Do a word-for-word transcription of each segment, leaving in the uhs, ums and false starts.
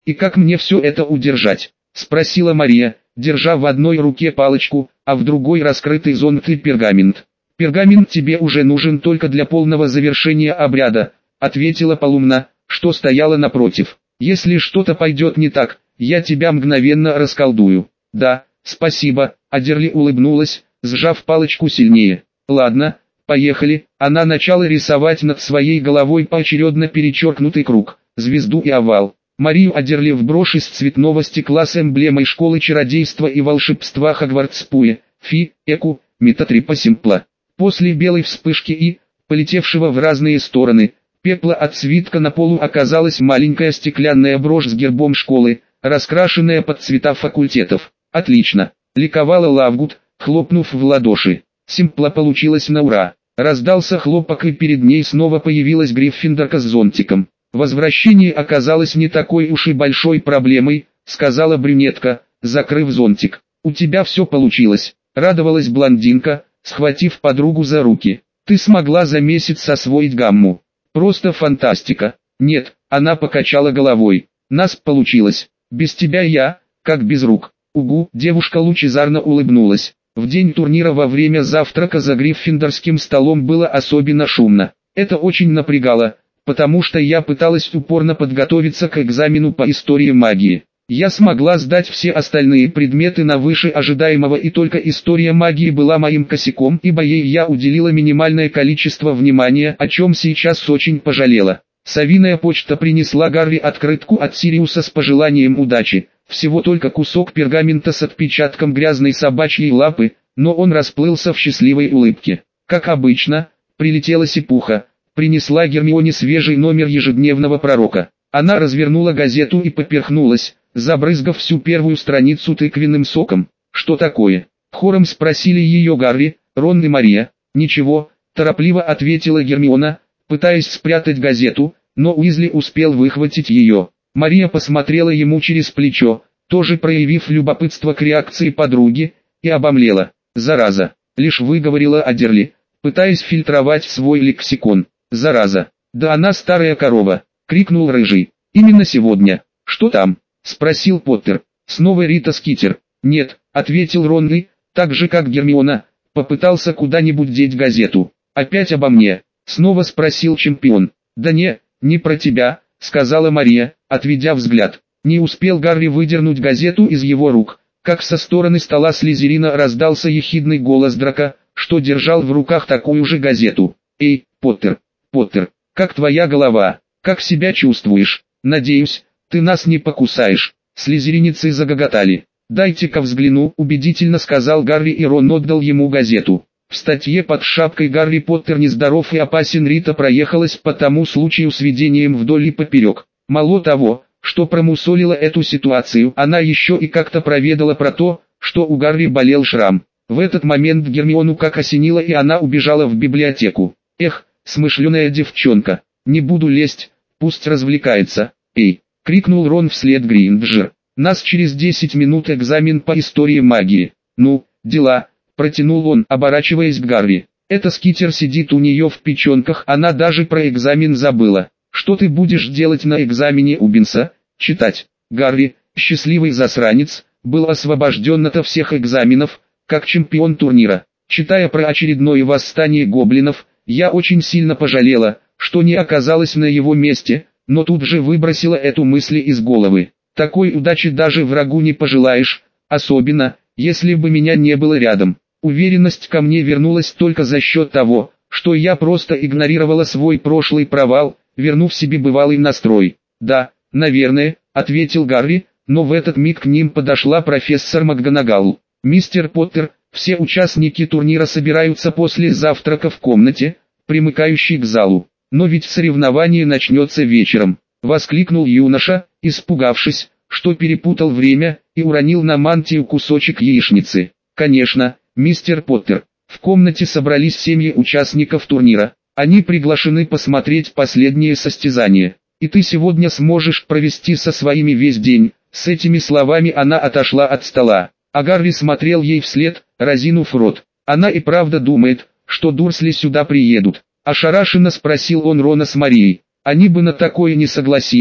«И как мне все это удержать?» – спросила Мария, держа в одной руке палочку, а в другой раскрытый зонт и пергамент. «Пергамент тебе уже нужен только для полного завершения обряда», – ответила Полумна, что стояла напротив. «Если что-то пойдет не так, я тебя мгновенно расколдую». «Да, спасибо», – Адерли улыбнулась, сжав палочку сильнее. «Ладно, поехали». Она начала рисовать над своей головой поочередно перечеркнутый круг, звезду и овал. Марию Адерли в брошь из цветного стекла с эмблемой школы чародейства и волшебства Хогвартс-Пуэ, Фи, Эку, Метатрипа Симпла. После белой вспышки и, полетевшего в разные стороны, пепла от свитка на полу оказалась маленькая стеклянная брошь с гербом школы, раскрашенная под цвета факультетов. «Отлично!» — ликовала Лавгуд, хлопнув в ладоши. Симпла получилась на ура. Раздался хлопок, и перед ней снова появилась Гриффиндорка с зонтиком. «Возвращение оказалось не такой уж и большой проблемой», — сказала брюнетка, закрыв зонтик. «У тебя все получилось», — радовалась блондинка, схватив подругу за руки. «Ты смогла за месяц освоить гамму. Просто фантастика». «Нет», — она покачала головой. «Нас получилось. Без тебя я, как без рук». «Угу», — девушка лучезарно улыбнулась. В день турнира во время завтрака за гриффиндорским столом было особенно шумно. Это очень напрягало, потому что я пыталась упорно подготовиться к экзамену по истории магии. Я смогла сдать все остальные предметы на выше ожидаемого, и только история магии была моим косяком, ибо ей я уделила минимальное количество внимания, о чем сейчас очень пожалела. Совиная почта принесла Гарри открытку от Сириуса с пожеланием удачи. Всего только кусок пергамента с отпечатком грязной собачьей лапы, но он расплылся в счастливой улыбке. Как обычно, прилетела Сипуха, принесла Гермионе свежий номер ежедневного пророка. Она развернула газету и поперхнулась, забрызгав всю первую страницу тыквенным соком. «Что такое?» — хором спросили ее Гарри, Рон и Мария. «Ничего», — торопливо ответила Гермиона, пытаясь спрятать газету, но Уизли успел выхватить ее. Мария посмотрела ему через плечо, тоже проявив любопытство к реакции подруги, и обомлела. «Зараза!» — лишь выговорила Адерли, пытаясь фильтровать свой лексикон. «Зараза! Да она старая корова!» — крикнул Рыжий. «Именно сегодня!» «Что там?» — спросил Поттер. «Снова Рита Скитер?» «Нет», — ответил Рон и, так же как Гермиона, попытался куда-нибудь деть газету. «Опять обо мне?» — снова спросил чемпион. «Да не, не про тебя», — сказала Мария, отведя взгляд. Не успел Гарри выдернуть газету из его рук, как со стороны стола Слизерина раздался ехидный голос Драка, что держал в руках такую же газету. «Эй, Поттер, Поттер, как твоя голова? Как себя чувствуешь? Надеюсь, ты нас не покусаешь?» Слизеринцы загоготали. «Дайте-ка взгляну», — убедительно сказал Гарри, и Рон отдал ему газету. В статье под шапкой «Гарри Поттер нездоров и опасен» Рита проехалась по тому случаю с видением вдоль и поперек. Мало того, что промусолила эту ситуацию, она еще и как-то проведала про то, что у Гарри болел шрам. В этот момент Гермиону как осенило, и она убежала в библиотеку. «Эх, смышленая девчонка, не буду лезть, пусть развлекается». «Эй!» — крикнул Рон вслед Гринджер. «Нас через десять минут экзамен по истории магии». «Ну, дела», — протянул он, оборачиваясь к Гарри. «Эта Скитер сидит у нее в печенках, она даже про экзамен забыла». «Что ты будешь делать на экзамене у Бинса? Читать». Гарри, счастливый засранец, был освобожден от всех экзаменов, как чемпион турнира. Читая про очередное восстание гоблинов, я очень сильно пожалела, что не оказалась на его месте, но тут же выбросила эту мысль из головы. Такой удачи даже врагу не пожелаешь, особенно, если бы меня не было рядом. Уверенность ко мне вернулась только за счет того, что я просто игнорировала свой прошлый провал, вернув себе бывалый настрой. «Да, наверное», — ответил Гарри, но в этот миг к ним подошла профессор МакГонагал. «Мистер Поттер, все участники турнира собираются после завтрака в комнате, примыкающей к залу. Но ведь соревнование начнется вечером», — воскликнул юноша, испугавшись, что перепутал время, и уронил на мантию кусочек яичницы. «Конечно, мистер Поттер». В комнате собрались семьи участников турнира. Они приглашены посмотреть последнее состязание. И ты сегодня сможешь провести со своими весь день. С этими словами она отошла от стола. А Гарри смотрел ей вслед, разинув рот. Она и правда думает, что Дурсли сюда приедут. Ошарашенно спросил он Рона с Марией. Они бы на такое не согласились,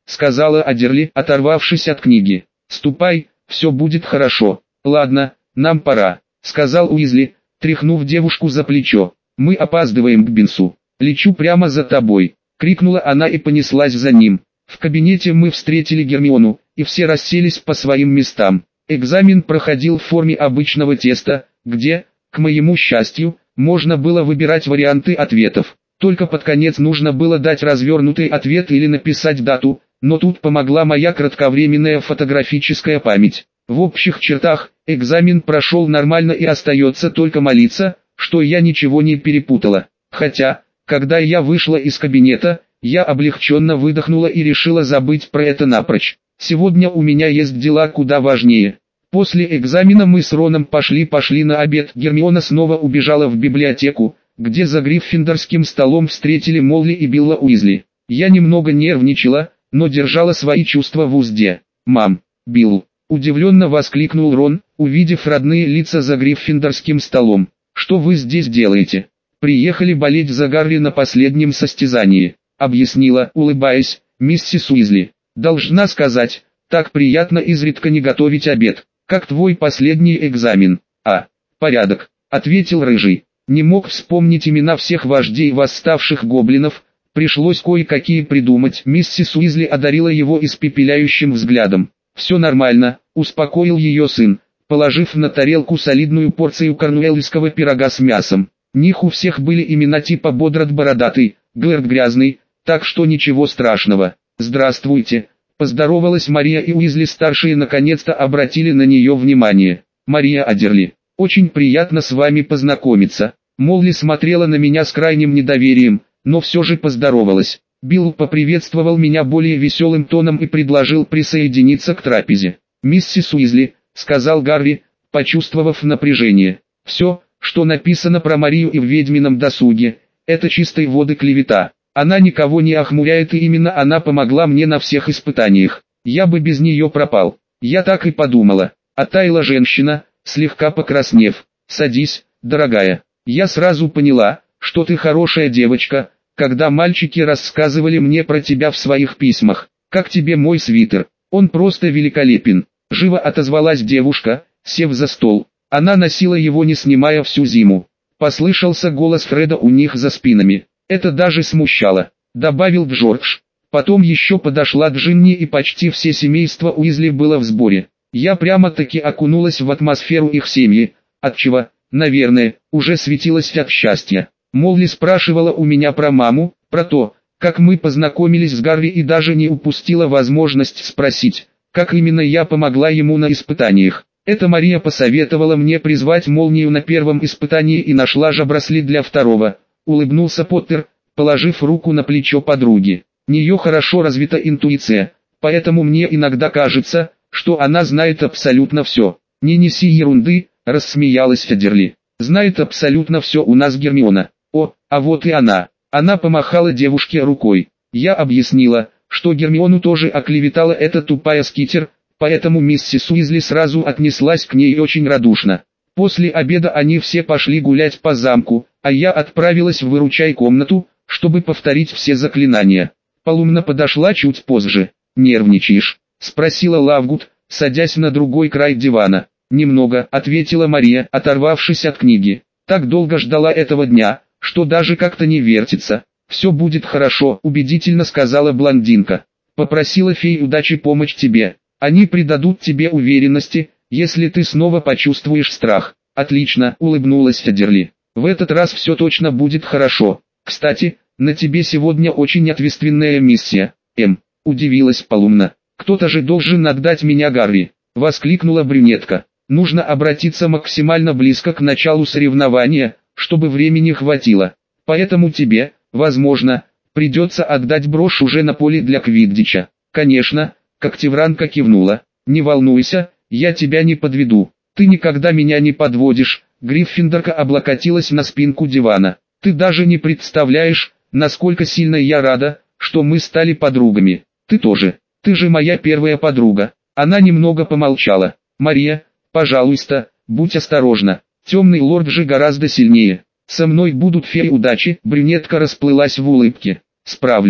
сказала Адерли, оторвавшись от книги. «Ступай, все будет хорошо». «Ладно, нам пора», сказал Уизли, тряхнув девушку за плечо. «Мы опаздываем к Бинсу». «Лечу прямо за тобой», крикнула она и понеслась за ним. В кабинете мы встретили Гермиону, и все расселись по своим местам. Экзамен проходил в форме обычного теста, где, к моему счастью, можно было выбирать варианты ответов. Только под конец нужно было дать развернутый ответ или написать дату, но тут помогла моя кратковременная фотографическая память. В общих чертах, экзамен прошел нормально и остается только молиться, что я ничего не перепутала. Хотя, когда я вышла из кабинета, я облегченно выдохнула и решила забыть про это напрочь. Сегодня у меня есть дела куда важнее. После экзамена мы с Роном пошли-пошли на обед. Гермиона снова убежала в библиотеку, где за гриффиндорским столом встретили Молли и Билла Уизли. Я немного нервничала, но держала свои чувства в узде. «Мам, Билл!» – удивленно воскликнул Рон, увидев родные лица за гриффиндорским столом. «Что вы здесь делаете?» «Приехали болеть за Гарри на последнем состязании», – объяснила, улыбаясь, миссис Уизли. «Должна сказать, так приятно изредка не готовить обед. Как твой последний экзамен?» «А, порядок», – ответил Рыжий. Не мог вспомнить имена всех вождей восставших гоблинов, пришлось кое-какие придумать. Миссис Уизли одарила его испепеляющим взглядом. «Все нормально», – успокоил ее сын, положив на тарелку солидную порцию корнуэллского пирога с мясом. Них у всех были имена типа Бодрат Бородатый, Глэрд Грязный, так что ничего страшного. «Здравствуйте», – поздоровалась Мария, и Уизли-старшие наконец-то обратили на нее внимание. «Мария Адерли, очень приятно с вами познакомиться». Молли смотрела на меня с крайним недоверием, но все же поздоровалась. Билл поприветствовал меня более веселым тоном и предложил присоединиться к трапезе. «Миссис Уизли», — сказал Гарри, почувствовав напряжение. «Все, что написано про Марию и в ведьмином досуге, это чистой воды клевета. Она никого не охмуряет, и именно она помогла мне на всех испытаниях. Я бы без нее пропал». Я так и подумала. Оттаяла женщина, слегка покраснев. «Садись, дорогая. Я сразу поняла, что ты хорошая девочка, когда мальчики рассказывали мне про тебя в своих письмах. Как тебе мой свитер? Он просто великолепен», — живо отозвалась девушка, сев за стол. Она носила его не снимая всю зиму. Послышался голос Фреда у них за спинами. Это даже смущало, добавил Джордж. Потом еще подошла Джинни, и почти все семейство Уизли было в сборе. Я прямо-таки окунулась в атмосферу их семьи, отчего, наверное, уже светилась от счастья. Молли спрашивала у меня про маму, про то, как мы познакомились с Гарри, и даже не упустила возможность спросить, как именно я помогла ему на испытаниях. Это Мария посоветовала мне призвать молнию на первом испытании и нашла же браслет для второго. Улыбнулся Поттер, положив руку на плечо подруги. У нее хорошо развита интуиция, поэтому мне иногда кажется, что она знает абсолютно все. «Не неси ерунды», — рассмеялась Адерли. «Знает абсолютно все у нас Гермиона». «О, а вот и она». Она помахала девушке рукой. Я объяснила, что Гермиону тоже оклеветала эта тупая скитер, поэтому миссис Уизли сразу отнеслась к ней очень радушно. После обеда они все пошли гулять по замку, а я отправилась в выручай-комнату, чтобы повторить все заклинания. Полумна подошла чуть позже. «Нервничаешь?» — спросила Лавгуд, садясь на другой край дивана. «Немного», — ответила Мария, оторвавшись от книги. «Так долго ждала этого дня, что даже как-то не вертится». «Все будет хорошо», — убедительно сказала блондинка. «Попросила фей удачи помочь тебе. Они придадут тебе уверенности, если ты снова почувствуешь страх». «Отлично», — улыбнулась Адерли. «В этот раз все точно будет хорошо. Кстати, на тебе сегодня очень ответственная миссия». «Эм», — удивилась Полумна. «Кто-то же должен отдать меня Гарри», — воскликнула брюнетка. «Нужно обратиться максимально близко к началу соревнования, чтобы времени хватило. Поэтому тебе, возможно, придется отдать брошь уже на поле для квиддича». «Конечно», — Когтевранка кивнула. «Не волнуйся, я тебя не подведу. Ты никогда меня не подводишь». Гриффиндорка облокотилась на спинку дивана. «Ты даже не представляешь, насколько сильно я рада, что мы стали подругами. Ты тоже. Ты же моя первая подруга». Она немного помолчала. «Мария, пожалуйста, будь осторожна. Темный лорд же гораздо сильнее. Со мной будут феи удачи». Брюнетка расплылась в улыбке. «Справлюсь».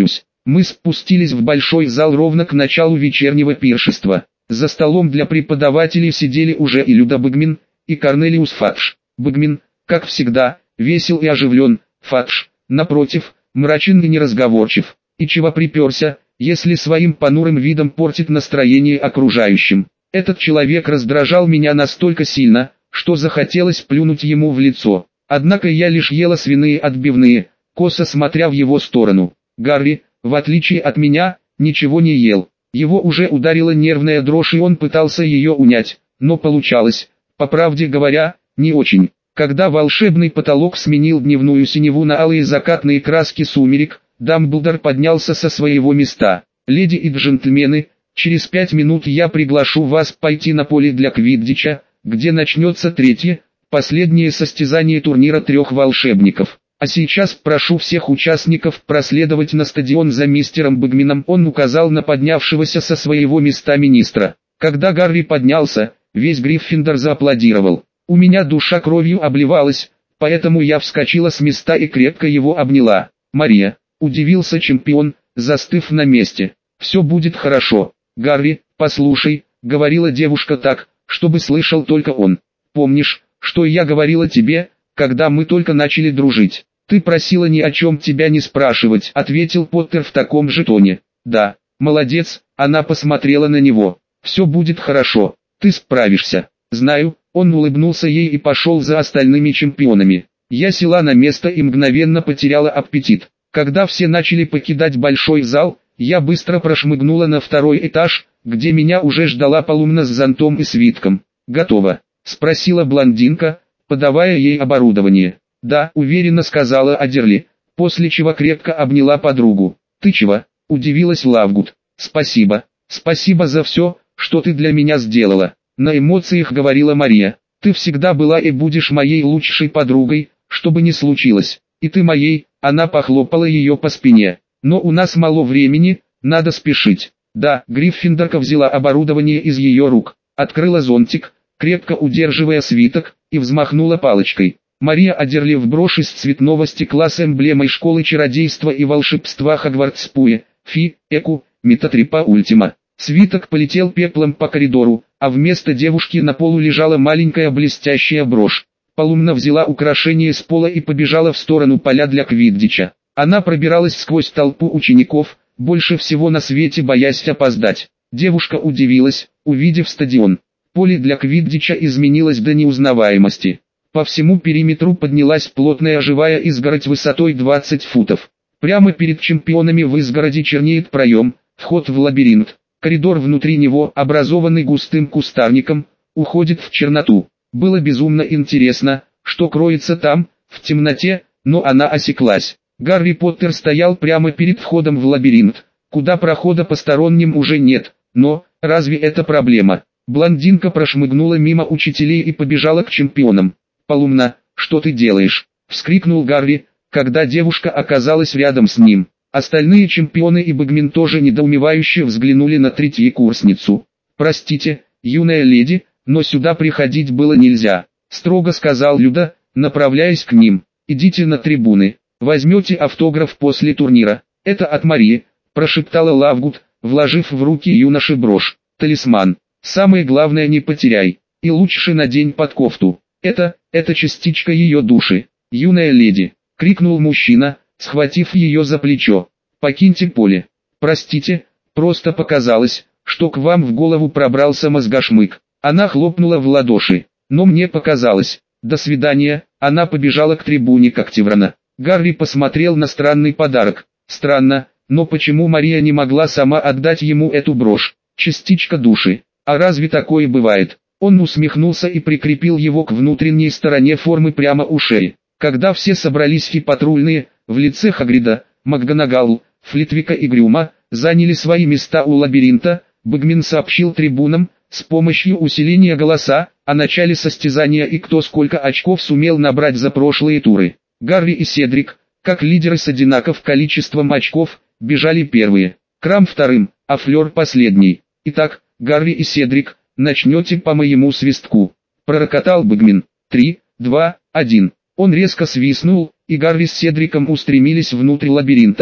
Мы спустились в большой зал ровно к началу вечернего пиршества. За столом для преподавателей сидели уже и Люда Бэгмин, и Корнелиус Фадж. Бэгмин, как всегда, весел и оживлен, Фадж, напротив, мрачен и неразговорчив. И чего приперся, если своим понурым видом портит настроение окружающим? Этот человек раздражал меня настолько сильно, что захотелось плюнуть ему в лицо. Однако я лишь ела свиные отбивные, косо смотря в его сторону. Гарри, в отличие от меня, ничего не ел. Его уже ударила нервная дрожь, и он пытался ее унять, но получалось, по правде говоря, не очень. Когда волшебный потолок сменил дневную синеву на алые закатные краски сумерек, Дамблдор поднялся со своего места. «Леди и джентльмены, через пять минут я приглашу вас пойти на поле для квиддича, где начнется третье, последнее состязание турнира трех волшебников. А сейчас прошу всех участников проследовать на стадион за мистером Бэгмином». Он указал на поднявшегося со своего места министра. Когда Гарри поднялся, весь Гриффиндор зааплодировал. У меня душа кровью обливалась, поэтому я вскочила с места и крепко его обняла. «Мария», — удивился чемпион, застыв на месте. «Все будет хорошо. Гарри, послушай», — говорила девушка так, чтобы слышал только он. «Помнишь, что я говорила тебе, когда мы только начали дружить? Ты просила ни о чем тебя не спрашивать», — ответил Поттер в таком же тоне. «Да, молодец», — она посмотрела на него. «Все будет хорошо, ты справишься». «Знаю», — он улыбнулся ей и пошел за остальными чемпионами. Я села на место и мгновенно потеряла аппетит. Когда все начали покидать большой зал, я быстро прошмыгнула на второй этаж, где меня уже ждала Полумна с зонтом и свитком. «Готово?» — спросила блондинка, подавая ей оборудование. «Да», — уверенно сказала Адерли, после чего крепко обняла подругу. «Ты чего?» — удивилась Лавгуд. «Спасибо, спасибо за все, что ты для меня сделала», — на эмоциях говорила Мария. «Ты всегда была и будешь моей лучшей подругой, что бы ни случилось. И ты моей», — она похлопала ее по спине. «Но у нас мало времени, надо спешить». Да, Гриффиндорка взяла оборудование из ее рук, открыла зонтик, крепко удерживая свиток, и взмахнула палочкой. Мария Адерли в брошь из цветного стекла с эмблемой школы чародейства и волшебства Хогвартс-Пуэ, Фи, Эку, Метатрипа Ультима. Свиток полетел пеплом по коридору, а вместо девушки на полу лежала маленькая блестящая брошь. Полумна взяла украшение с пола и побежала в сторону поля для квиддича. Она пробиралась сквозь толпу учеников, больше всего на свете боясь опоздать. Девушка удивилась, увидев стадион. Поле для квиддича изменилось до неузнаваемости. По всему периметру поднялась плотная живая изгородь высотой двадцать футов. Прямо перед чемпионами в изгороди чернеет проем, вход в лабиринт. Коридор внутри него, образованный густым кустарником, уходит в черноту. Было безумно интересно, что кроется там, в темноте, но она осеклась. Гарри Поттер стоял прямо перед входом в лабиринт, куда прохода посторонним уже нет, но, разве это проблема? Блондинка прошмыгнула мимо учителей и побежала к чемпионам. «Полумна, что ты делаешь?» — вскрикнул Гарри, когда девушка оказалась рядом с ним. Остальные чемпионы и Бэгмин тоже недоумевающе взглянули на третьекурсницу. «Простите, юная леди, но сюда приходить было нельзя», — строго сказал Люда, направляясь к ним. «Идите на трибуны, возьмете автограф после турнира». «Это от Марии», — прошептала Лавгуд, вложив в руки юноши брошь. «Талисман. Самое главное, не потеряй. И лучше надень под кофту. Это, это частичка ее души». «Юная леди», — крикнул мужчина, схватив ее за плечо. «Покиньте поле». «Простите, просто показалось, что к вам в голову пробрался мозгошмык». Она хлопнула в ладоши. «Но мне показалось. До свидания». Она побежала к трибуне Когтеврана. Гарри посмотрел на странный подарок. Странно, но почему Мария не могла сама отдать ему эту брошь? Частичка души. А разве такое бывает? Он усмехнулся и прикрепил его к внутренней стороне формы прямо у шеи. Когда все собрались и патрульные, в лице Хагрида, МакГонагал, Флитвика и Грюма, заняли свои места у лабиринта, Бэгмин сообщил трибунам, с помощью усиления голоса, о начале состязания и кто сколько очков сумел набрать за прошлые туры. Гарри и Седрик, как лидеры с одинаковым количеством очков, бежали первые, Крам вторым, а Флёр последний. «Итак, Гарри и Седрик, начнете по моему свистку», — пророкотал Бэгмин. «Три, два, один». Он резко свистнул, и Гарри с Седриком устремились внутрь лабиринта.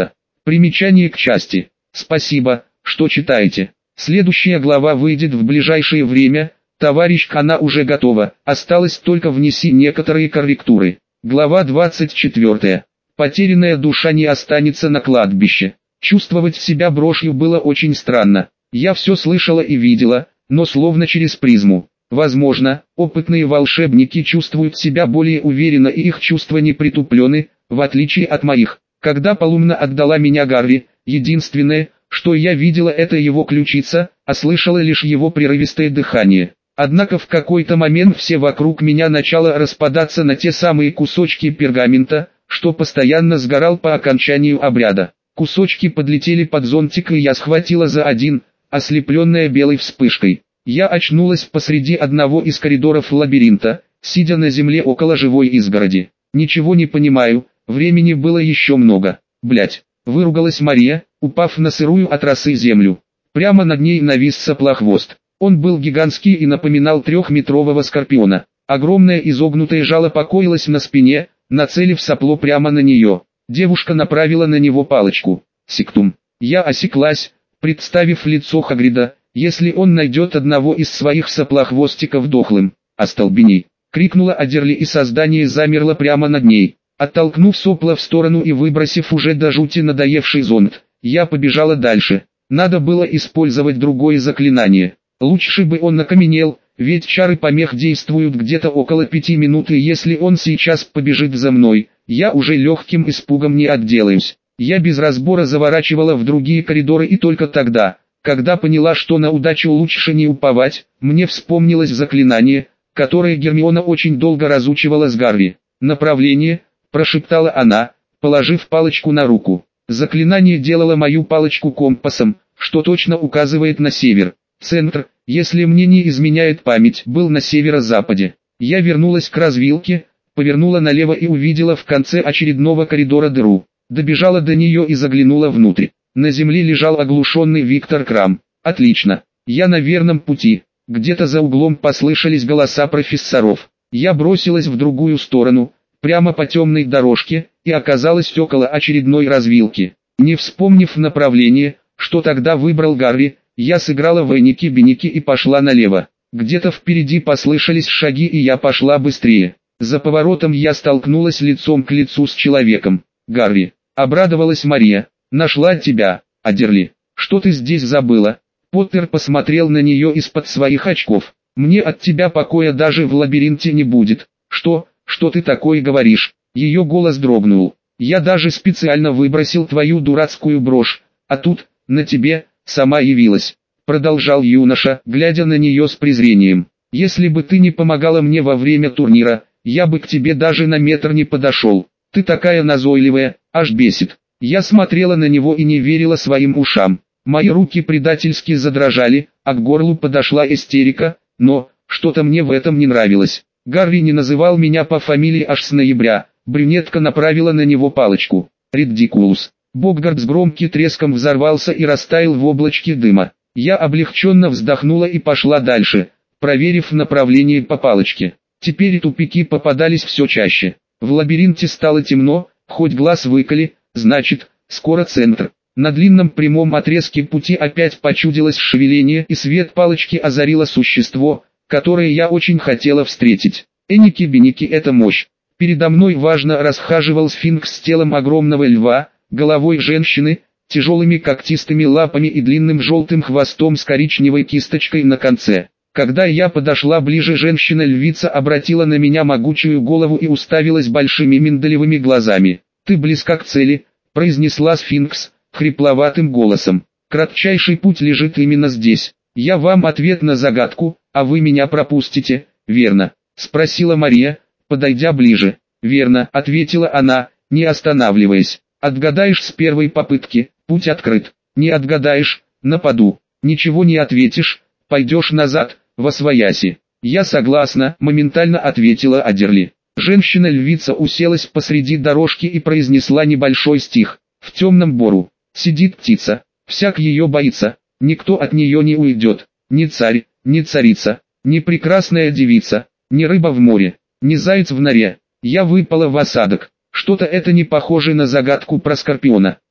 Примечание к части. Спасибо, что читаете. Следующая глава выйдет в ближайшее время. Товарищ, она уже готова, осталось только внеси некоторые корректуры. Глава двадцать четвёртая. Потерянная душа не останется на кладбище. Чувствовать себя брошью было очень странно. Я все слышала и видела, но словно через призму. Возможно, опытные волшебники чувствуют себя более уверенно и их чувства не притуплены, в отличие от моих. Когда Полумна отдала меня Гарри, единственное, что я видела, это его ключица, а слышала лишь его прерывистое дыхание. Однако в какой-то момент все вокруг меня начало распадаться на те самые кусочки пергамента, что постоянно сгорал по окончанию обряда. Кусочки подлетели под зонтик, и я схватила за один, ослепленная белой вспышкой. Я очнулась посреди одного из коридоров лабиринта, сидя на земле около живой изгороди. Ничего не понимаю, времени было еще много. Блять, выругалась Мария, упав на сырую от росы землю. Прямо над ней навис соплохвост. Он был гигантский и напоминал трехметрового скорпиона. Огромное изогнутое жало покоилось на спине, нацелив сопло прямо на нее. Девушка направила на него палочку. Сектум. Я осеклась, представив лицо Хагрида, если он найдет одного из своих соплохвостиков дохлым. «Остолбеней!» — крикнула Адерли, и создание замерло прямо над ней. Оттолкнув сопла в сторону и выбросив уже до жути надоевший зонт, я побежала дальше. Надо было использовать другое заклинание. Лучше бы он окаменел, ведь чары помех действуют где-то около пяти минут, и если он сейчас побежит за мной, я уже легким испугом не отделаюсь. Я без разбора заворачивала в другие коридоры, и только тогда, когда поняла, что на удачу лучше не уповать, мне вспомнилось заклинание, которое Гермиона очень долго разучивала с Гарри. «Направление», — прошептала она, положив палочку на руку. Заклинание делало мою палочку компасом, что точно указывает на север. Центр, если мне не изменяет память, был на северо-западе. Я вернулась к развилке, повернула налево и увидела в конце очередного коридора дыру. Добежала до нее и заглянула внутрь. На земле лежал оглушенный Виктор Крам. Отлично, я на верном пути. Где-то за углом послышались голоса профессоров. Я бросилась в другую сторону, прямо по темной дорожке, и оказалась около очередной развилки. Не вспомнив направление, что тогда выбрал Гарри, я сыграла в эники-беники и пошла налево. Где-то впереди послышались шаги, и я пошла быстрее. За поворотом я столкнулась лицом к лицу с человеком. «Гарри», — обрадовалась Мария, — «нашла тебя, Адерли. Что ты здесь забыла?» Поттер посмотрел на нее из-под своих очков. «Мне от тебя покоя даже в лабиринте не будет». «Что, что ты такое говоришь?» Ее голос дрогнул. «Я даже специально выбросил твою дурацкую брошь, а тут, на тебе, сама явилась», — продолжал юноша, глядя на нее с презрением. «Если бы ты не помогала мне во время турнира, я бы к тебе даже на метр не подошел. Ты такая назойливая, аж бесит». Я смотрела на него и не верила своим ушам. Мои руки предательски задрожали, а к горлу подошла истерика, но, что-то мне в этом не нравилось. Гарри не называл меня по фамилии аж с ноября. Брюнетка направила на него палочку. «Риддикулус». Боггарт с громким треском взорвался и растаял в облачке дыма. Я облегченно вздохнула и пошла дальше, проверив направление по палочке. Теперь тупики попадались все чаще. В лабиринте стало темно, хоть глаз выколи, значит, скоро центр. На длинном прямом отрезке пути опять почудилось шевеление, и свет палочки озарило существо, которое я очень хотела встретить. Эники-беники — это мощь. Передо мной важно расхаживал сфинкс с телом огромного льва, головой женщины, тяжелыми когтистыми лапами и длинным желтым хвостом с коричневой кисточкой на конце. Когда я подошла ближе, женщина-львица обратила на меня могучую голову и уставилась большими миндалевыми глазами. «Ты близка к цели», — произнесла сфинкс хрипловатым голосом. «Кратчайший путь лежит именно здесь. Я вам ответ на загадку, а вы меня пропустите, верно?» — спросила Мария, подойдя ближе. «Верно», — ответила она, не останавливаясь. «Отгадаешь с первой попытки, путь открыт. Не отгадаешь, нападу. Ничего не ответишь, пойдешь назад, восвояси». «Я согласна», — моментально ответила Адерли. Женщина-львица уселась посреди дорожки и произнесла небольшой стих. «В темном бору сидит птица, всяк ее боится, никто от нее не уйдет. Ни царь, ни царица, ни прекрасная девица, ни рыба в море, ни заяц в норе. Я выпала в осадок». Что-то это не похоже на загадку про скорпиона.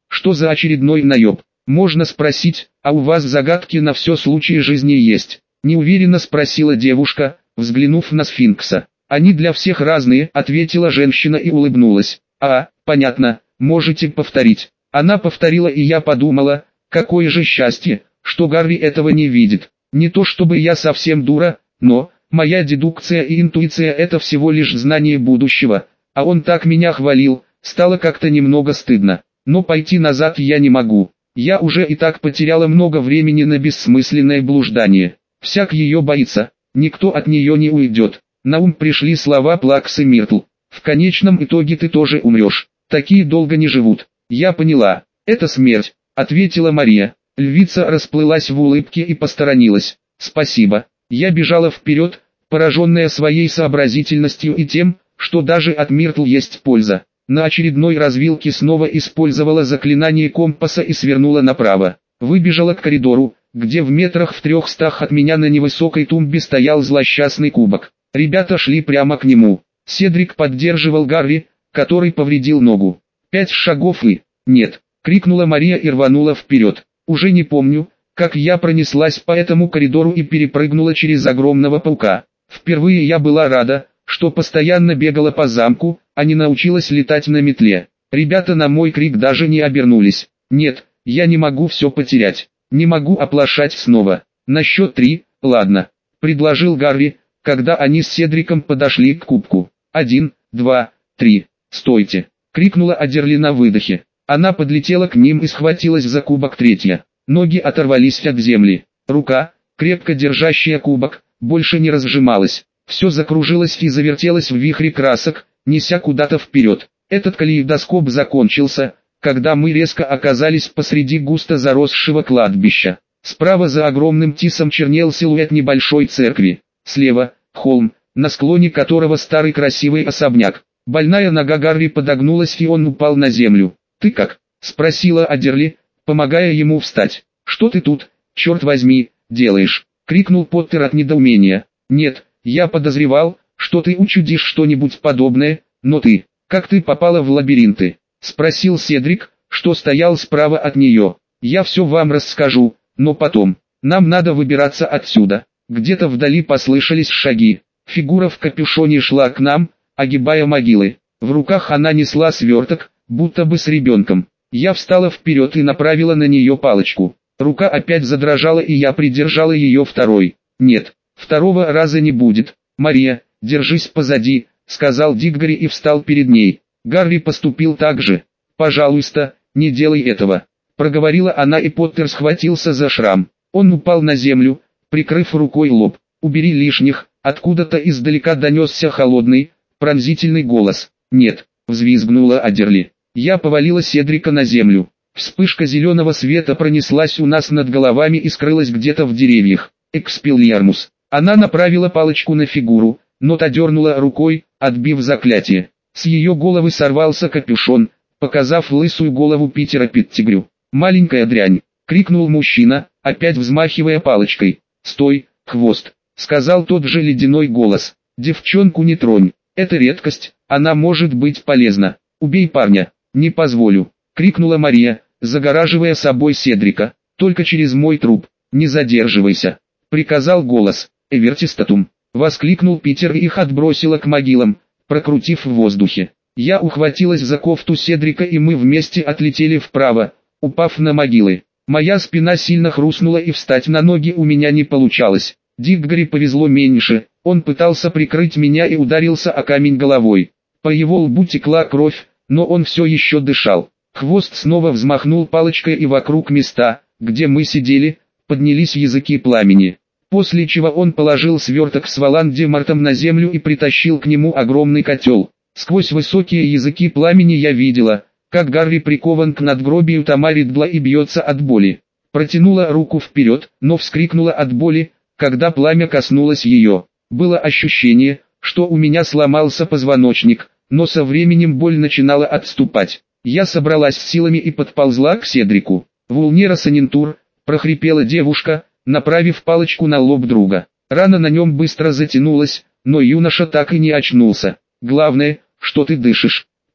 Что за очередной наеб? Можно спросить, а у вас загадки на все случаи жизни есть? Неуверенно спросила девушка, взглянув на сфинкса. Они для всех разные, ответила женщина и улыбнулась. А, понятно, можете повторить. Она повторила, и я подумала, какое же счастье, что Гарри этого не видит. Не то чтобы я совсем дура, но моя дедукция и интуиция — это всего лишь знание будущего, а он так меня хвалил, стало как-то немного стыдно. Но пойти назад я не могу. Я уже и так потеряла много времени на бессмысленное блуждание. Всяк ее боится, никто от нее не уйдет. На ум пришли слова Плаксы Миртл. В конечном итоге ты тоже умрешь. Такие долго не живут. Я поняла. Это смерть, ответила Мария. Львица расплылась в улыбке и посторонилась. Спасибо. Я бежала вперед, пораженная своей сообразительностью и тем, что даже от Миртл есть польза. На очередной развилке снова использовала заклинание компаса и свернула направо. Выбежала к коридору, где в метрах в трехстах от меня на невысокой тумбе стоял злосчастный кубок. Ребята шли прямо к нему. Седрик поддерживал Гарри, который повредил ногу. Пять шагов и... «Нет!» — крикнула Мария и рванула вперед. Уже не помню, как я пронеслась по этому коридору и перепрыгнула через огромного паука. Впервые я была рада, что постоянно бегала по замку, а не научилась летать на метле. Ребята на мой крик даже не обернулись. «Нет, я не могу все потерять. Не могу оплошать снова. На счет три, ладно», — предложил Гарри, когда они с Седриком подошли к кубку. «Один, два, три, стойте!» — крикнула Адерли на выдохе. Она подлетела к ним и схватилась за кубок третья. Ноги оторвались от земли. Рука, крепко держащая кубок, больше не разжималась. Все закружилось и завертелось в вихре красок, неся куда-то вперед. Этот калейдоскоп закончился, когда мы резко оказались посреди густо заросшего кладбища. Справа за огромным тисом чернел силуэт небольшой церкви. Слева — холм, на склоне которого старый красивый особняк. Больная нога Гарри подогнулась, и он упал на землю. «Ты как?» — спросила Адерли, помогая ему встать. «Что ты тут, черт возьми, делаешь?» — крикнул Поттер от недоумения. «Нет, я подозревал, что ты учудишь что-нибудь подобное, но ты... Как ты попала в лабиринты?» — спросил Седрик, что стоял справа от нее. «Я все вам расскажу, но потом. Нам надо выбираться отсюда». Где-то вдали послышались шаги. Фигура в капюшоне шла к нам, огибая могилы. В руках она несла сверток, будто бы с ребенком. Я встала вперед и направила на нее палочку. Рука опять задрожала, и я придержала ее второй. «Нет, второго раза не будет. Мария, держись позади», — сказал Диггори и встал перед ней. Гарри поступил так же. «Пожалуйста, не делай этого», — проговорила она, и Поттер схватился за шрам. Он упал на землю, прикрыв рукой лоб. «Убери лишних», — откуда-то издалека донесся холодный, пронзительный голос. «Нет», — взвизгнула Адерли. Я повалила Седрика на землю. Вспышка зеленого света пронеслась у нас над головами и скрылась где-то в деревьях. «Экспеллиармус». Она направила палочку на фигуру, но та дернула рукой, отбив заклятие. С ее головы сорвался капюшон, показав лысую голову Питера Петтигрю. «Маленькая дрянь!» — крикнул мужчина, опять взмахивая палочкой. «Стой, хвост!» — сказал тот же ледяной голос. «Девчонку не тронь, это редкость, она может быть полезна. Убей парня!» «Не позволю!» — крикнула Мария, загораживая собой Седрика. «Только через мой труп, не задерживайся!» — приказал голос. «Эвертистатум!» — воскликнул Питер и их отбросило к могилам, прокрутив в воздухе. Я ухватилась за кофту Седрика, и мы вместе отлетели вправо, упав на могилы. Моя спина сильно хрустнула, и встать на ноги у меня не получалось. Диггори повезло меньше, он пытался прикрыть меня и ударился о камень головой. По его лбу текла кровь, но он все еще дышал. Хвост снова взмахнул палочкой, и вокруг места, где мы сидели, поднялись языки пламени. После чего он положил сверток с Волан-де-Мортом на землю и притащил к нему огромный котел. Сквозь высокие языки пламени я видела, как Гарри прикован к надгробию Тома Риддла и бьется от боли. Протянула руку вперед, но вскрикнула от боли, когда пламя коснулось ее. Было ощущение, что у меня сломался позвоночник, но со временем боль начинала отступать. Я собралась с силами и подползла к Седрику. «Вулнера Санинтур», — прохрипела девушка, направив палочку на лоб друга. Рана на нем быстро затянулась, но юноша так и не очнулся. «Главное, что ты дышишь»,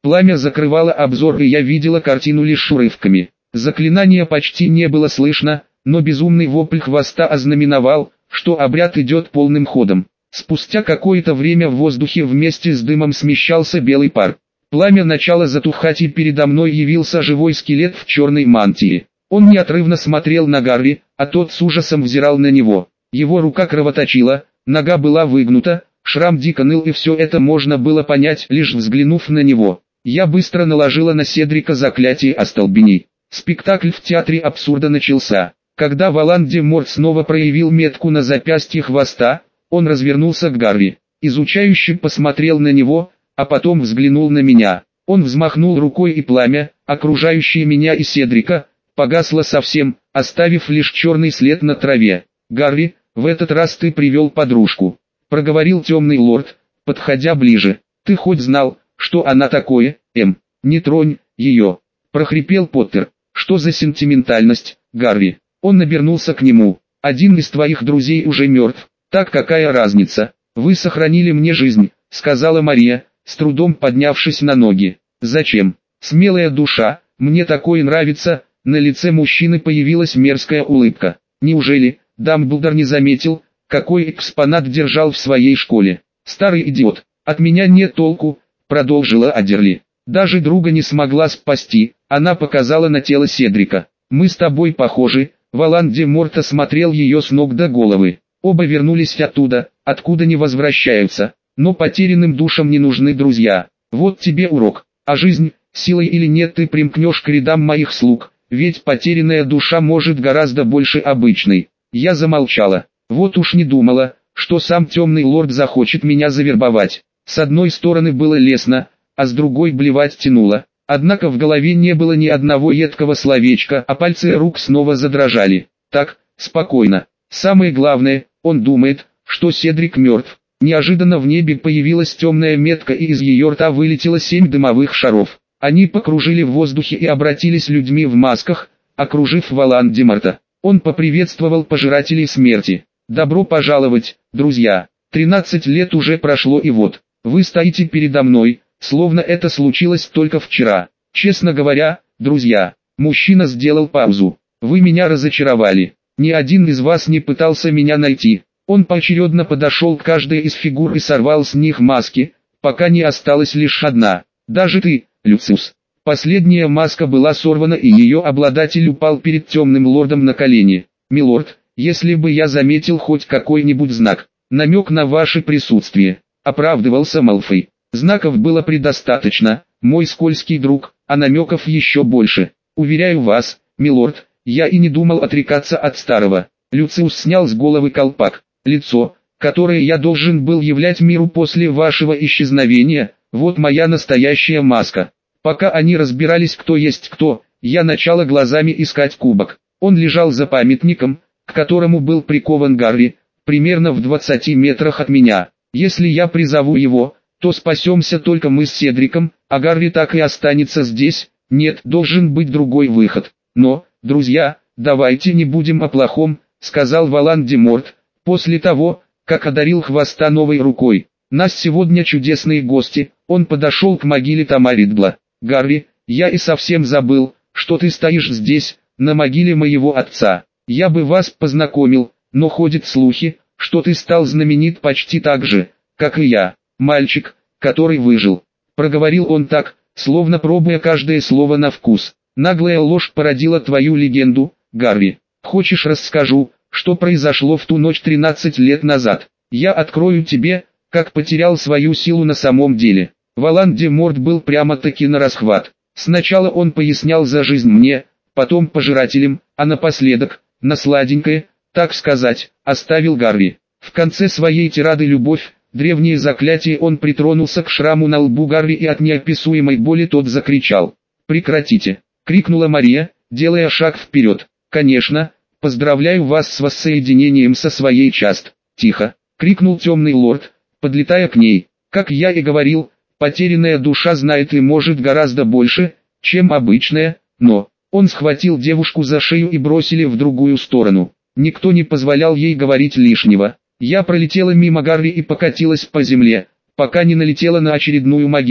Пламя закрывало обзор, и я видела картину лишь урывками. Заклинания почти не было слышно, но безумный вопль хвоста ознаменовал, что обряд идет полным ходом. Спустя какое-то время в воздухе вместе с дымом смещался белый пар. Пламя начало затухать, и передо мной явился живой скелет в черной мантии. Он неотрывно смотрел на Гарри, а тот с ужасом взирал на него. Его рука кровоточила, нога была выгнута, шрам дико ныл, и все это можно было понять, лишь взглянув на него. Я быстро наложила на Седрика заклятие остолбеней. Спектакль в театре абсурда начался. Когда Волан-де-Морт снова проявил метку на запястье хвоста, он развернулся к Гарри, изучающе посмотрел на него, а потом взглянул на меня. Он взмахнул рукой, и пламя, окружающее меня и Седрика, погасло совсем, оставив лишь черный след на траве. «Гарри, в этот раз ты привел подружку», — проговорил темный лорд, подходя ближе. «Ты хоть знал, что она такое, Эм? Не тронь ее», — прохрипел Поттер. «Что за сентиментальность, Гарри?» Он обернулся к нему. «Один из твоих друзей уже мертв. Так какая разница? Вы сохранили мне жизнь», — сказала Мария, с трудом поднявшись на ноги. «Зачем? Смелая душа, мне такое нравится». На лице мужчины появилась мерзкая улыбка. «Неужели Дамблдор не заметил, какой экспонат держал в своей школе? Старый идиот, от меня нет толку», — продолжила Адерли. «Даже друга не смогла спасти», — она показала на тело Седрика. «Мы с тобой похожи». Волан-де-Морт осмотрел ее с ног до головы. Оба вернулись оттуда, откуда не возвращаются. Но потерянным душам не нужны друзья. Вот тебе урок. А жизнь, силой или нет, ты примкнешь к рядам моих слуг, ведь потерянная душа может гораздо больше обычной. Я замолчала. Вот уж не думала, что сам темный лорд захочет меня завербовать. С одной стороны было лестно, а с другой блевать тянуло. Однако в голове не было ни одного едкого словечка, а пальцы рук снова задрожали. Так, спокойно. Самое главное, он думает, что Седрик мертв. Неожиданно в небе появилась темная метка, и из ее рта вылетело семь дымовых шаров. Они покружили в воздухе и обратились людьми в масках, окружив Волан-де-Морта. Он поприветствовал пожирателей смерти. «Добро пожаловать, друзья. Тринадцать лет уже прошло, и вот, вы стоите передо мной, словно это случилось только вчера. Честно говоря, друзья», мужчина сделал паузу, «вы меня разочаровали. Ни один из вас не пытался меня найти». Он поочередно подошел к каждой из фигур и сорвал с них маски, пока не осталась лишь одна. «Даже ты, Люциус». Последняя маска была сорвана, и ее обладатель упал перед темным лордом на колени. «Милорд, если бы я заметил хоть какой-нибудь знак, намек на ваше присутствие», — оправдывался Малфой. «Знаков было предостаточно, мой скользкий друг, а намеков еще больше. Уверяю вас, милорд, я и не думал отрекаться от старого». Люциус снял с головы колпак. «Лицо, которое я должен был являть миру после вашего исчезновения, вот моя настоящая маска». Пока они разбирались, кто есть кто, я начала глазами искать кубок. Он лежал за памятником, к которому был прикован Гарри, примерно в двадцати метрах от меня. Если я призову его, то спасемся только мы с Седриком, а Гарри так и останется здесь. Нет, должен быть другой выход. Но, друзья, давайте не будем о плохом, сказал Волан-де-Морт, после того, как одарил хвоста новой рукой. Нас сегодня чудесные гости. Он подошел к могиле Тома Ридла. «Гарри, я и совсем забыл, что ты стоишь здесь, на могиле моего отца. Я бы вас познакомил, но ходят слухи, что ты стал знаменит почти так же, как и я, мальчик, который выжил». Проговорил он так, словно пробуя каждое слово на вкус. «Наглая ложь породила твою легенду, Гарри. Хочешь, расскажу, что произошло в ту ночь тринадцать лет назад? Я открою тебе, как потерял свою силу на самом деле». Волан-де-Морт был прямо-таки на расхват. Сначала он пояснял за жизнь мне, потом пожирателям, а напоследок, на сладенькое, так сказать, оставил Гарри. В конце своей тирады «Любовь», древнее заклятие, он притронулся к шраму на лбу Гарри, и от неописуемой боли тот закричал. «Прекратите!» — крикнула Мария, делая шаг вперед. «Конечно, поздравляю вас с воссоединением со своей часть». «Тихо!» — крикнул темный лорд, подлетая к ней. «Как я и говорил, потерянная душа знает и может гораздо больше, чем обычная, но...» Он схватил девушку за шею и бросили в другую сторону. Никто не позволял ей говорить лишнего. Я пролетела мимо Гарри и покатилась по земле, пока не налетела на очередную могилу.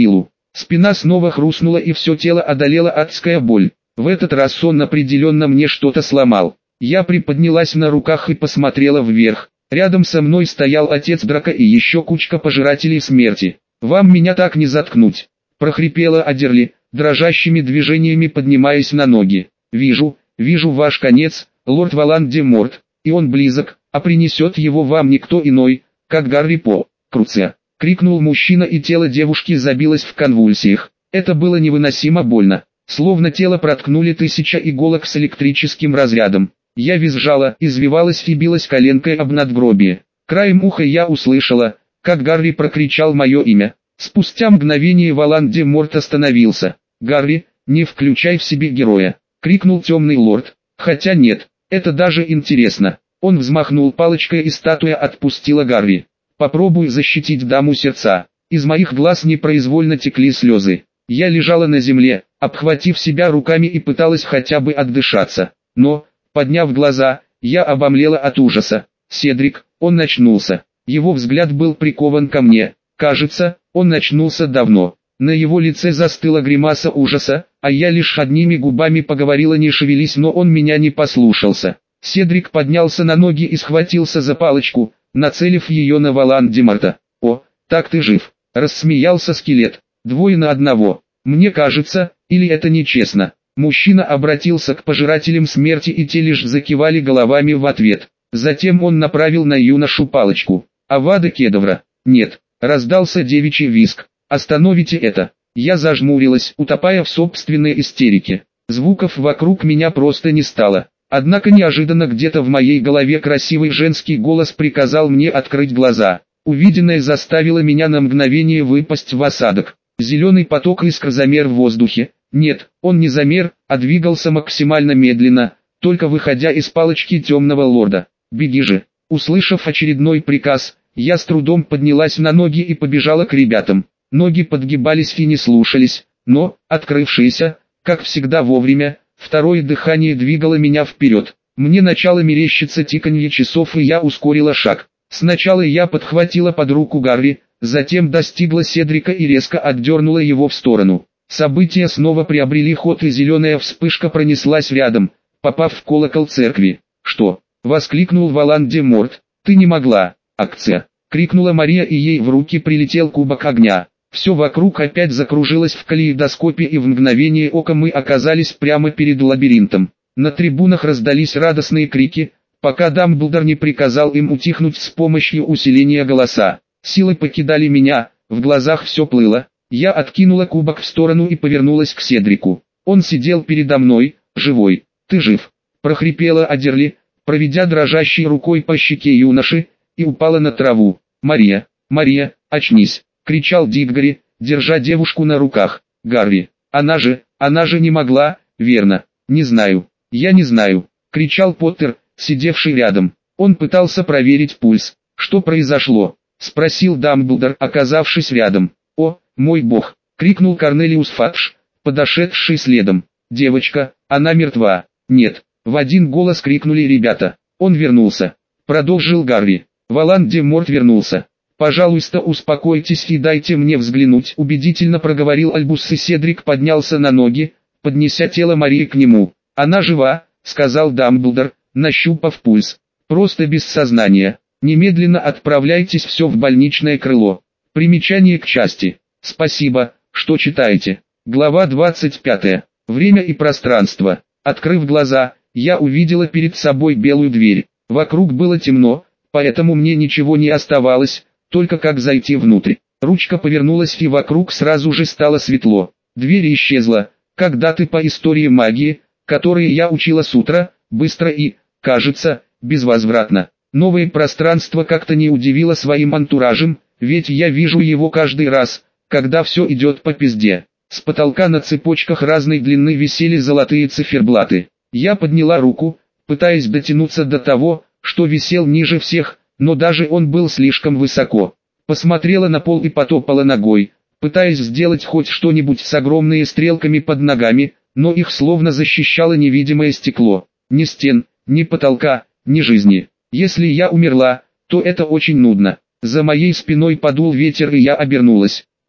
Спина снова хрустнула и все тело одолела адская боль. В этот раз сон определенно мне что-то сломал. Я приподнялась на руках и посмотрела вверх. Рядом со мной стоял отец Драка и еще кучка пожирателей смерти. «Вам меня так не заткнуть!» – прохрипела Адерли, дрожащими движениями поднимаясь на ноги. «Вижу, вижу ваш конец, лорд Волан-де-Морт, и он близок, а принесет его вам никто иной, как Гарри Поттер!» – крикнул мужчина, и тело девушки забилось в конвульсиях. Это было невыносимо больно, словно тело проткнули тысяча иголок с электрическим разрядом. Я визжала, извивалась и билась коленкой об надгробие. Краем уха я услышала, как Гарри прокричал мое имя. Спустя мгновение Волан-де-Морт остановился. «Гарри, не включай в себе героя!» — крикнул темный лорд. «Хотя нет, это даже интересно». Он взмахнул палочкой, и статуя отпустила Гарри. «Попробуй защитить даму сердца». Из моих глаз непроизвольно текли слезы. Я лежала на земле, обхватив себя руками, и пыталась хотя бы отдышаться. Но, подняв глаза, я обомлела от ужаса. Седрик, он очнулся. Его взгляд был прикован ко мне. Кажется, он очнулся давно. На его лице застыла гримаса ужаса, а я лишь одними губами поговорила: «Не шевелись», но он меня не послушался. Седрик поднялся на ноги и схватился за палочку, нацелив ее на Волан-де-Морта. «О, так ты жив!» — рассмеялся скелет. «Двое на одного. Мне кажется, или это нечестно?» Мужчина обратился к пожирателям смерти, и те лишь закивали головами в ответ. Затем он направил на юношу палочку. «Авада кедавра!» «Нет!» — раздался девичий визг. «Остановите это!» Я зажмурилась, утопая в собственной истерике. Звуков вокруг меня просто не стало. Однако неожиданно где-то в моей голове красивый женский голос приказал мне открыть глаза. Увиденное заставило меня на мгновение выпасть в осадок. Зеленый поток искр замер в воздухе. Нет, он не замер, а двигался максимально медленно, только выходя из палочки темного лорда. «Беги же!» Услышав очередной приказ, я с трудом поднялась на ноги и побежала к ребятам. Ноги подгибались и не слушались, но, открывшееся, как всегда вовремя, второе дыхание двигало меня вперед. Мне начало мерещиться тиканье часов, и я ускорила шаг. Сначала я подхватила под руку Гарри, затем достигла Седрика и резко отдернула его в сторону. События снова приобрели ход, и зеленая вспышка пронеслась рядом, попав в колокол церкви. «Что?» — воскликнул Волан-де-Морт. «Ты не могла!» «Акция!» — крикнула Мария, и ей в руки прилетел кубок огня. Все вокруг опять закружилось в калейдоскопе, и в мгновение ока мы оказались прямо перед лабиринтом. На трибунах раздались радостные крики, пока Дамблдор не приказал им утихнуть с помощью усиления голоса. Силы покидали меня, в глазах все плыло. Я откинула кубок в сторону и повернулась к Седрику. Он сидел передо мной, живой. «Ты жив?» — прохрипела Адерли, проведя дрожащей рукой по щеке юноши, и упала на траву. «Мария, Мария, очнись!» — кричал Диггори, держа девушку на руках. «Гарри, она же, она же не могла, верно?» «Не знаю, я не знаю!» — кричал Поттер, сидевший рядом. Он пытался проверить пульс. «Что произошло?» — спросил Дамблдор, оказавшись рядом. «О, мой бог!» — крикнул Корнелиус Фадж, подошедший следом. «Девочка, она мертва!» «Нет!» — в один голос крикнули ребята. «Он вернулся!» — продолжил Гарри. «Волан-де-Морт вернулся!» «Пожалуйста, успокойтесь и дайте мне взглянуть», — убедительно проговорил Альбус, и Седрик поднялся на ноги, поднеся тело Марии к нему. «Она жива», — сказал Дамблдор, нащупав пульс. «Просто без сознания. Немедленно отправляйтесь все в больничное крыло». Примечание к части. Спасибо, что читаете. Глава двадцать пятая. Время и пространство. Открыв глаза, я увидела перед собой белую дверь. Вокруг было темно, поэтому мне ничего не оставалось, только как зайти внутрь. Ручка повернулась, и вокруг сразу же стало светло. Дверь исчезла, как даты по истории магии, которые я учила с утра, быстро и, кажется, безвозвратно. Новое пространство как-то не удивило своим антуражем, ведь я вижу его каждый раз, когда все идет по пизде. С потолка на цепочках разной длины висели золотые циферблаты. Я подняла руку, пытаясь дотянуться до того, что висел ниже всех, но даже он был слишком высоко. Посмотрела на пол и потопала ногой, пытаясь сделать хоть что-нибудь с огромными стрелками под ногами, но их словно защищало невидимое стекло. Ни стен, ни потолка, ни жизни. Если я умерла, то это очень нудно. За моей спиной подул ветер, и я обернулась.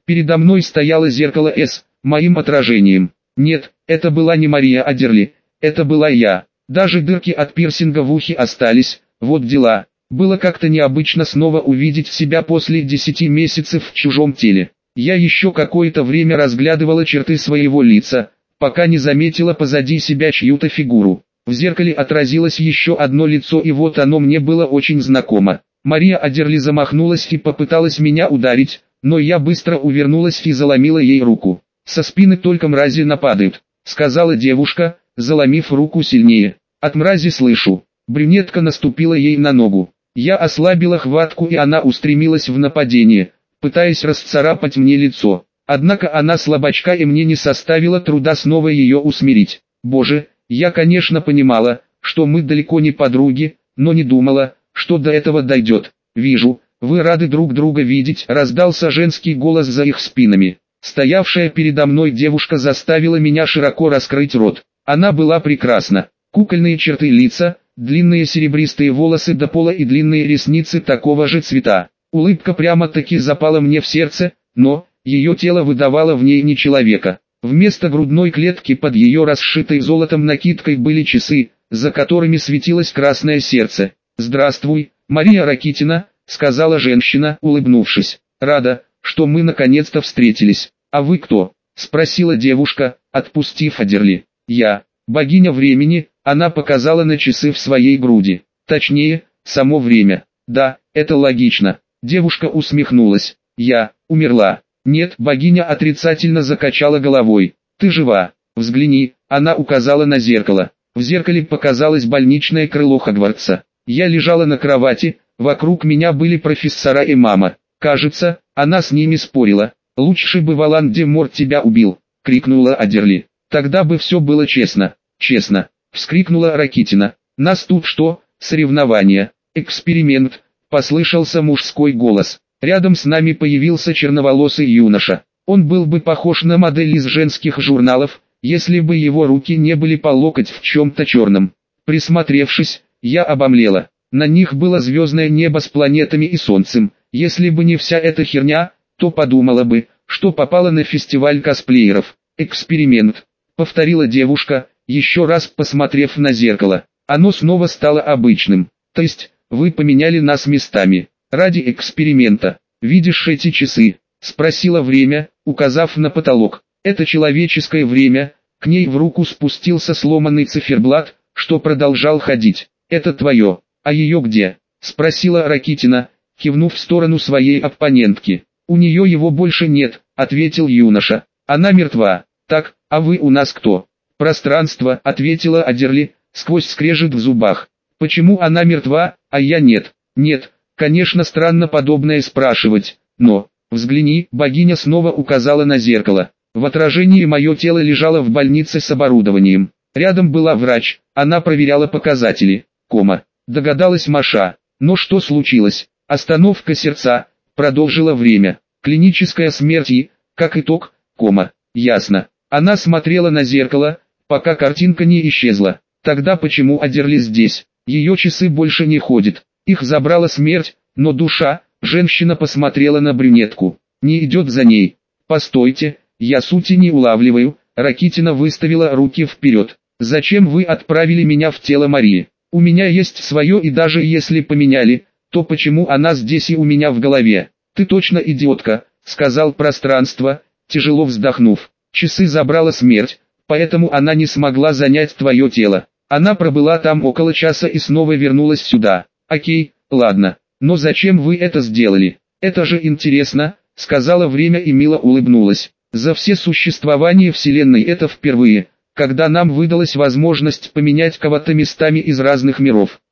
Передо мной стояло зеркало с моим отражением. Нет, это была не Мария Адерли, это была я. Даже дырки от пирсинга в ухе остались, вот дела. Было как-то необычно снова увидеть себя после десяти месяцев в чужом теле. Я еще какое-то время разглядывала черты своего лица, пока не заметила позади себя чью-то фигуру. В зеркале отразилось еще одно лицо, и вот оно мне было очень знакомо. Мария Адерли замахнулась и попыталась меня ударить, но я быстро увернулась и заломила ей руку. «Со спины только мрази нападают», — сказала девушка, заломив руку сильнее. «От мрази слышу». Брюнетка наступила ей на ногу. Я ослабила хватку, и она устремилась в нападение, пытаясь расцарапать мне лицо. Однако она слабачка, и мне не составило труда снова ее усмирить. Боже, я, конечно, понимала, что мы далеко не подруги, но не думала, что до этого дойдет. «Вижу, вы рады друг друга видеть», — раздался женский голос за их спинами. Стоявшая передо мной девушка заставила меня широко раскрыть рот. Она была прекрасна. Кукольные черты лица, длинные серебристые волосы до пола и длинные ресницы такого же цвета. Улыбка прямо-таки запала мне в сердце, но ее тело выдавало в ней не человека. Вместо грудной клетки под ее расшитой золотом накидкой были часы, за которыми светилось красное сердце. «Здравствуй, Мария Ракитина», — сказала женщина, улыбнувшись. «Рада, что мы наконец-то встретились. А вы кто?» — спросила девушка, отпустив Адерли. «Я, богиня времени», — она показала на часы в своей груди. «Точнее, само время». «Да, это логично». Девушка усмехнулась. «Я умерла». «Нет», — богиня отрицательно закачала головой. «Ты жива. Взгляни», — она указала на зеркало. В зеркале показалось больничное крыло Хогвартса. Я лежала на кровати, вокруг меня были профессора и мама. Кажется, она с ними спорила. «Лучше бы Волан-де-Морт тебя убил», — крикнула Адерли. «Тогда бы все было честно». «Честно», — вскрикнула Ракитина. «Нас тут что, соревнования?» «Эксперимент», — послышался мужской голос. Рядом с нами появился черноволосый юноша. Он был бы похож на модель из женских журналов, если бы его руки не были по локоть в чем-то черном. Присмотревшись, я обомлела. На них было звездное небо с планетами и солнцем. Если бы не вся эта херня, то подумала бы, что попала на фестиваль косплееров. «Эксперимент», — повторила девушка, еще раз посмотрев на зеркало. Оно снова стало обычным. «То есть, вы поменяли нас местами? Ради эксперимента. Видишь эти часы?» — спросила время, указав на потолок. «Это человеческое время». К ней в руку спустился сломанный циферблат, что продолжал ходить. «Это твое. А ее где?» — спросила Ракитина, кивнув в сторону своей оппонентки. «У нее его больше нет», — ответил юноша. «Она мертва». «Так, а вы у нас кто?» «Пространство», — ответила Адерли, сквозь скрежет в зубах. «Почему она мертва, а я нет?» «Нет, конечно, странно подобное спрашивать, но...» «Взгляни», — богиня снова указала на зеркало. В отражении мое тело лежало в больнице с оборудованием. Рядом была врач, она проверяла показатели. «Кома», — догадалась Маша. «Но что случилось?» «Остановка сердца», — продолжила время. «Клиническая смерть и, как итог, кома». «Ясно». Она смотрела на зеркало, пока картинка не исчезла. «Тогда почему Адерли здесь? Ее часы больше не ходят. Их забрала смерть, но душа...» Женщина посмотрела на брюнетку. «Не идет за ней». «Постойте, я сути не улавливаю». Ракитина выставила руки вперед. «Зачем вы отправили меня в тело Марии? У меня есть свое, и даже если поменяли, то почему она здесь и у меня в голове?» «Ты точно идиотка», — сказал пространство, тяжело вздохнув. «Часы забрала смерть, поэтому она не смогла занять твое тело. Она пробыла там около часа и снова вернулась сюда». «Окей, ладно. Но зачем вы это сделали? Это же интересно», — сказала время и мило улыбнулась. «За все существование Вселенной это впервые, когда нам выдалась возможность поменять кого-то местами из разных миров.